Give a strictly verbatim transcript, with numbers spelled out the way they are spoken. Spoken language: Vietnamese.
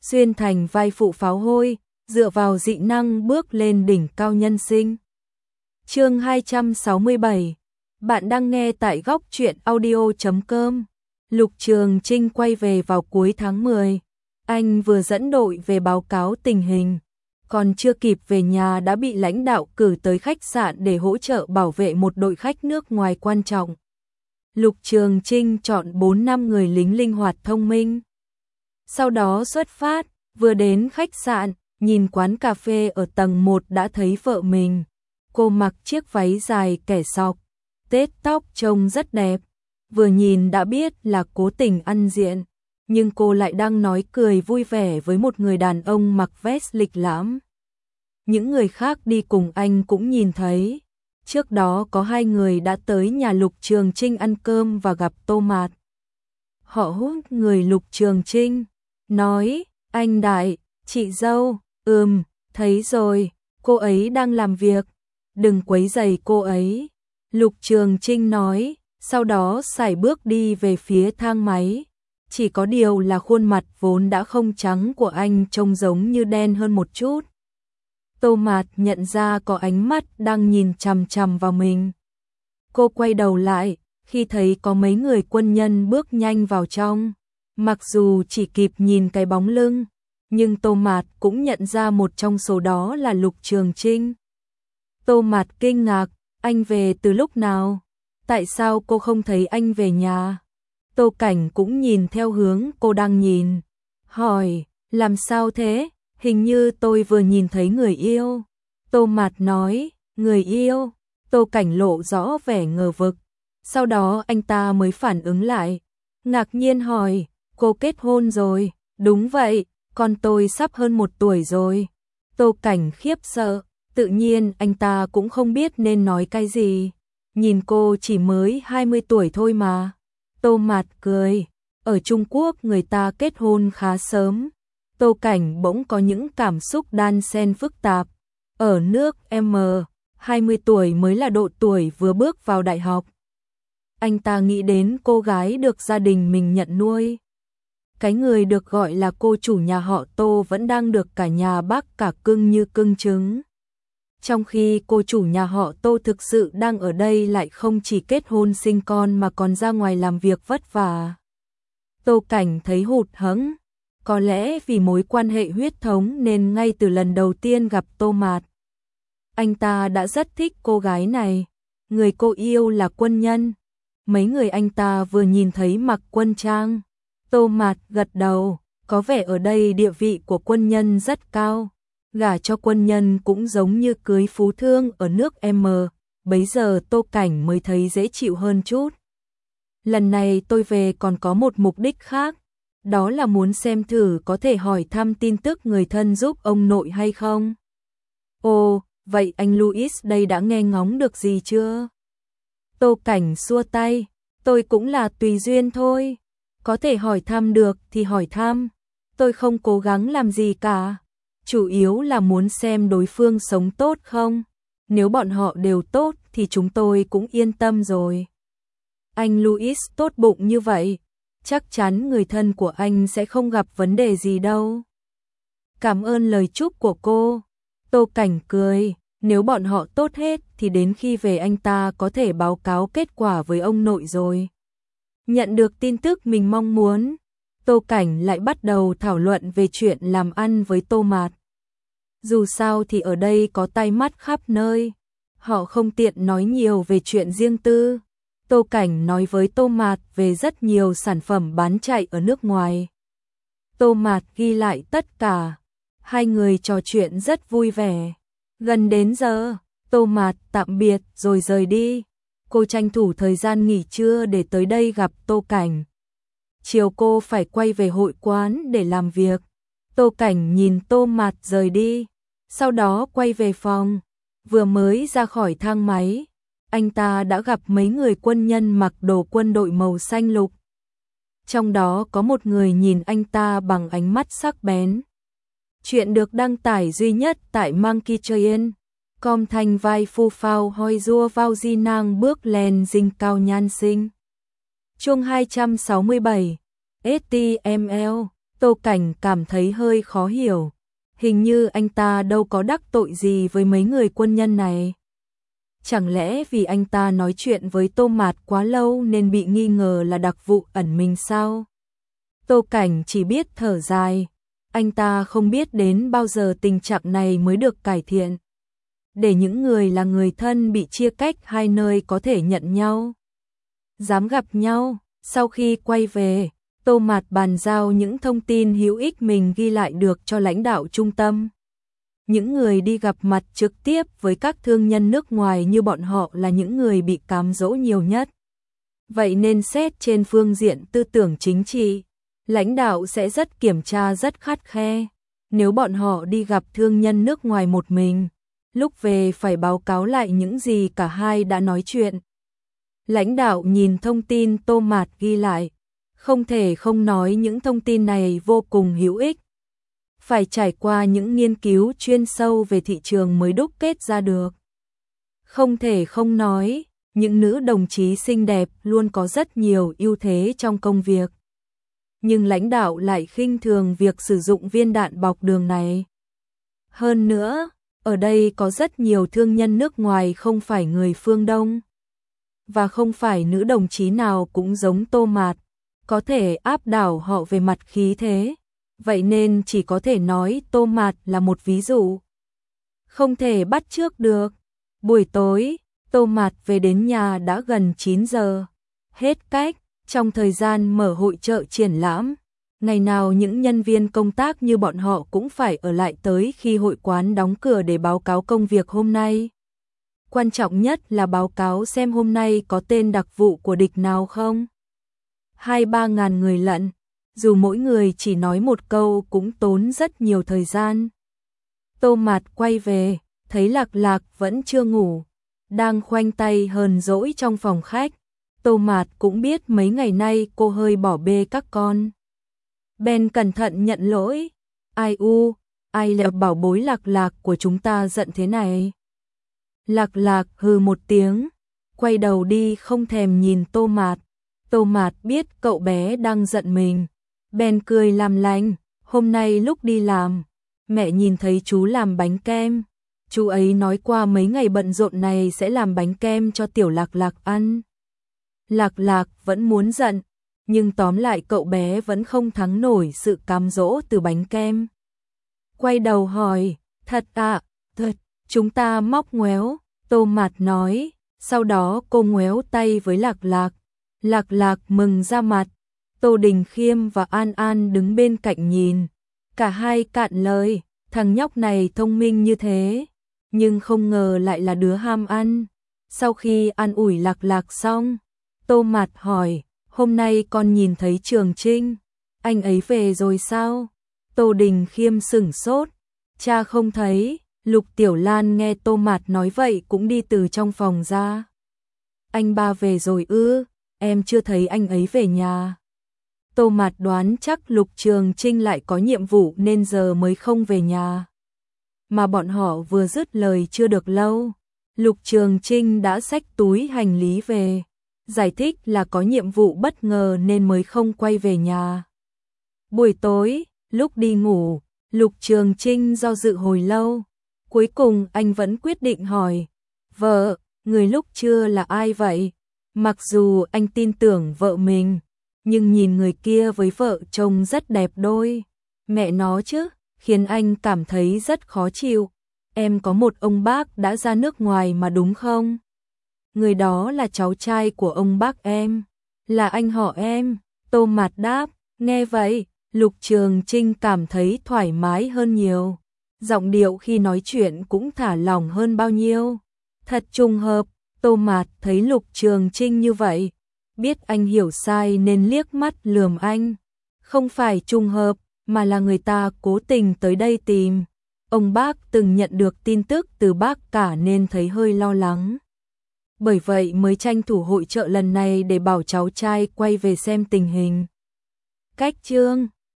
xuyên thành vai phụ pháo hôi, dựa vào dị năng bước lên đỉnh cao nhân sinh. Chương hai trăm sáu mươi bảy. Bạn đang nghe tại góc truyện audio chấm com. Lục Trường Trinh quay về vào cuối tháng mười. Anh vừa dẫn đội về báo cáo tình hình, còn chưa kịp về nhà đã bị lãnh đạo cử tới khách sạn để hỗ trợ bảo vệ một đội khách nước ngoài quan trọng. Lục Trường Trinh chọn bốn năm người lính linh hoạt thông minh. Sau đó xuất phát, vừa đến khách sạn, nhìn quán cà phê ở tầng một đã thấy vợ mình. Cô mặc chiếc váy dài kẻ sọc, tết tóc trông rất đẹp, vừa nhìn đã biết là cố tình ăn diện, nhưng cô lại đang nói cười vui vẻ với một người đàn ông mặc vest lịch lãm. Những người khác đi cùng anh cũng nhìn thấy. Trước đó có hai người đã tới nhà Lục Trường Trinh ăn cơm và gặp Tô Mạt. Họ hút người Lục Trường Trinh, nói, anh Đại, chị dâu, ừm, thấy rồi, cô ấy đang làm việc, đừng quấy rầy cô ấy. Lục Trường Trinh nói, sau đó sải bước đi về phía thang máy. Chỉ có điều là khuôn mặt vốn đã không trắng của anh trông giống như đen hơn một chút. Tô Mạt nhận ra có ánh mắt đang nhìn chằm chằm vào mình. Cô quay đầu lại, khi thấy có mấy người quân nhân bước nhanh vào trong. Mặc dù chỉ kịp nhìn cái bóng lưng, nhưng Tô Mạt cũng nhận ra một trong số đó là Lục Trường Trinh. Tô Mạt kinh ngạc, anh về từ lúc nào? Tại sao cô không thấy anh về nhà? Tô Cảnh cũng nhìn theo hướng cô đang nhìn. Hỏi, làm sao thế? Hình như tôi vừa nhìn thấy người yêu. Tô Mạt nói, người yêu. Tô Cảnh lộ rõ vẻ ngờ vực. Sau đó anh ta mới phản ứng lại. Ngạc nhiên hỏi, cô kết hôn rồi? Đúng vậy, con tôi sắp hơn một tuổi rồi. Tô Cảnh khiếp sợ, tự nhiên anh ta cũng không biết nên nói cái gì. Nhìn cô chỉ mới hai mươi tuổi thôi mà. Tô Mạt cười, ở Trung Quốc người ta kết hôn khá sớm. Tô Cảnh bỗng có những cảm xúc đan xen phức tạp. Ở nước M, hai mươi tuổi mới là độ tuổi vừa bước vào đại học. Anh ta nghĩ đến cô gái được gia đình mình nhận nuôi. Cái người được gọi là cô chủ nhà họ Tô vẫn đang được cả nhà bác cả cưng như cưng trứng. Trong khi cô chủ nhà họ Tô thực sự đang ở đây lại không chỉ kết hôn sinh con mà còn ra ngoài làm việc vất vả. Tô Cảnh thấy hụt hẫng. Có lẽ vì mối quan hệ huyết thống nên ngay từ lần đầu tiên gặp Tô Mạt, anh ta đã rất thích cô gái này. Người cô yêu là quân nhân. Mấy người anh ta vừa nhìn thấy mặc quân trang. Tô Mạt gật đầu, có vẻ ở đây địa vị của quân nhân rất cao. Gả cho quân nhân cũng giống như cưới phú thương ở nước M. Bấy giờ Tô Cảnh mới thấy dễ chịu hơn chút. Lần này tôi về còn có một mục đích khác. Đó là muốn xem thử có thể hỏi thăm tin tức người thân giúp ông nội hay không. Ồ, vậy anh Louis đây đã nghe ngóng được gì chưa? Tô Cảnh xua tay, tôi cũng là tùy duyên thôi. Có thể hỏi thăm được thì hỏi thăm. Tôi không cố gắng làm gì cả. Chủ yếu là muốn xem đối phương sống tốt không. Nếu bọn họ đều tốt thì chúng tôi cũng yên tâm rồi. Anh Louis tốt bụng như vậy, chắc chắn người thân của anh sẽ không gặp vấn đề gì đâu. Cảm ơn lời chúc của cô. Tô Cảnh cười, nếu bọn họ tốt hết thì đến khi về anh ta có thể báo cáo kết quả với ông nội rồi. Nhận được tin tức mình mong muốn, Tô Cảnh lại bắt đầu thảo luận về chuyện làm ăn với Tô Mạt. Dù sao thì ở đây có tai mắt khắp nơi, họ không tiện nói nhiều về chuyện riêng tư. Tô Cảnh nói với Tô Mạt về rất nhiều sản phẩm bán chạy ở nước ngoài. Tô Mạt ghi lại tất cả. Hai người trò chuyện rất vui vẻ. Gần đến giờ, Tô Mạt tạm biệt rồi rời đi. Cô tranh thủ thời gian nghỉ trưa để tới đây gặp Tô Cảnh. Chiều cô phải quay về hội quán để làm việc. Tô Cảnh nhìn Tô Mạt rời đi, sau đó quay về phòng. Vừa mới ra khỏi thang máy, anh ta đã gặp mấy người quân nhân mặc đồ quân đội màu xanh lục. Trong đó có một người nhìn anh ta bằng ánh mắt sắc bén. Chuyện được đăng tải duy nhất tại Monkey Train. Com thanh vai phu phao hoi rua vào di nang bước lên dinh cao nhan sinh. Chương hai trăm sáu mươi bảy. ét tê em lờ. Tô Cảnh cảm thấy hơi khó hiểu. Hình như anh ta đâu có đắc tội gì với mấy người quân nhân này. Chẳng lẽ vì anh ta nói chuyện với Tô Mạt quá lâu nên bị nghi ngờ là đặc vụ ẩn mình sao? Tô Cảnh chỉ biết thở dài. Anh ta không biết đến bao giờ tình trạng này mới được cải thiện. Để những người là người thân bị chia cách hai nơi có thể nhận nhau, dám gặp nhau. Sau khi quay về, Tô Mạt bàn giao những thông tin hữu ích mình ghi lại được cho lãnh đạo trung tâm. Những người đi gặp mặt trực tiếp với các thương nhân nước ngoài như bọn họ là những người bị cám dỗ nhiều nhất. Vậy nên xét trên phương diện tư tưởng chính trị, lãnh đạo sẽ rất kiểm tra rất khắt khe. Nếu bọn họ đi gặp thương nhân nước ngoài một mình, lúc về phải báo cáo lại những gì cả hai đã nói chuyện. Lãnh đạo nhìn thông tin Tô Mạt ghi lại, không thể không nói những thông tin này vô cùng hữu ích. Phải trải qua những nghiên cứu chuyên sâu về thị trường mới đúc kết ra được. Không thể không nói, những nữ đồng chí xinh đẹp luôn có rất nhiều ưu thế trong công việc. Nhưng lãnh đạo lại khinh thường việc sử dụng viên đạn bọc đường này. Hơn nữa, ở đây có rất nhiều thương nhân nước ngoài không phải người phương Đông. Và không phải nữ đồng chí nào cũng giống Tô Mạt, có thể áp đảo họ về mặt khí thế. Vậy nên chỉ có thể nói Tô Mạt là một ví dụ. Không thể bắt chước được. Buổi tối, Tô Mạt về đến nhà đã gần chín giờ. Hết cách, trong thời gian mở hội chợ triển lãm, ngày nào những nhân viên công tác như bọn họ cũng phải ở lại tới khi hội quán đóng cửa để báo cáo công việc hôm nay. Quan trọng nhất là báo cáo xem hôm nay có tên đặc vụ của địch nào không. Hai ba ngàn người lận, dù mỗi người chỉ nói một câu cũng tốn rất nhiều thời gian. Tô Mạt quay về, thấy Lạc Lạc vẫn chưa ngủ, đang khoanh tay hờn dỗi trong phòng khách. Tô Mạt cũng biết mấy ngày nay cô hơi bỏ bê các con. Ben cẩn thận nhận lỗi. Ai u, ai là bảo bối Lạc Lạc của chúng ta giận thế này? Lạc Lạc hừ một tiếng, quay đầu đi không thèm nhìn Tô Mạt. Tô Mạt biết cậu bé đang giận mình. Ben cười làm lành, hôm nay lúc đi làm, mẹ nhìn thấy chú làm bánh kem. Chú ấy nói qua mấy ngày bận rộn này sẽ làm bánh kem cho tiểu Lạc Lạc ăn. Lạc Lạc vẫn muốn giận, nhưng tóm lại cậu bé vẫn không thắng nổi sự cám dỗ từ bánh kem. Quay đầu hỏi, thật ạ, thật, chúng ta móc ngoéo. Tô Mạt nói, sau đó cô ngoéo tay với Lạc Lạc. Lạc Lạc mừng ra mặt. Tô Đình Khiêm và An An đứng bên cạnh nhìn. Cả hai cạn lời, thằng nhóc này thông minh như thế, nhưng không ngờ lại là đứa ham ăn. Sau khi an ủi Lạc Lạc xong, Tô Mạt hỏi, hôm nay con nhìn thấy Trường Trinh, anh ấy về rồi sao? Tô Đình Khiêm sửng sốt, cha không thấy. Lục Tiểu Lan nghe Tô Mạt nói vậy cũng đi từ trong phòng ra. Anh ba về rồi ư? Em chưa thấy anh ấy về nhà. Tô Mạt đoán chắc Lục Trường Trinh lại có nhiệm vụ nên giờ mới không về nhà. Mà bọn họ vừa dứt lời chưa được lâu, Lục Trường Trinh đã xách túi hành lý về, giải thích là có nhiệm vụ bất ngờ nên mới không quay về nhà. Buổi tối, lúc đi ngủ, Lục Trường Trinh do dự hồi lâu. Cuối cùng anh vẫn quyết định hỏi, vợ, người lúc trưa là ai vậy? Mặc dù anh tin tưởng vợ mình, nhưng nhìn người kia với vợ trông rất đẹp đôi. Mẹ nó chứ, khiến anh cảm thấy rất khó chịu. Em có một ông bác đã ra nước ngoài mà đúng không? Người đó là cháu trai của ông bác em, là anh họ em. Tô Mạt đáp, nghe vậy, Lục Trường Trinh cảm thấy thoải mái hơn nhiều. Giọng điệu khi nói chuyện cũng thả lỏng hơn bao nhiêu. Thật trùng hợp, Tô Mạt thấy Lục Trường Trinh như vậy, biết anh hiểu sai nên liếc mắt lườm anh. Không phải trùng hợp, mà là người ta cố tình tới đây tìm. Ông bác từng nhận được tin tức từ bác cả nên thấy hơi lo lắng. Bởi vậy mới tranh thủ hội chợ lần này để bảo cháu trai quay về xem tình hình. Cách chương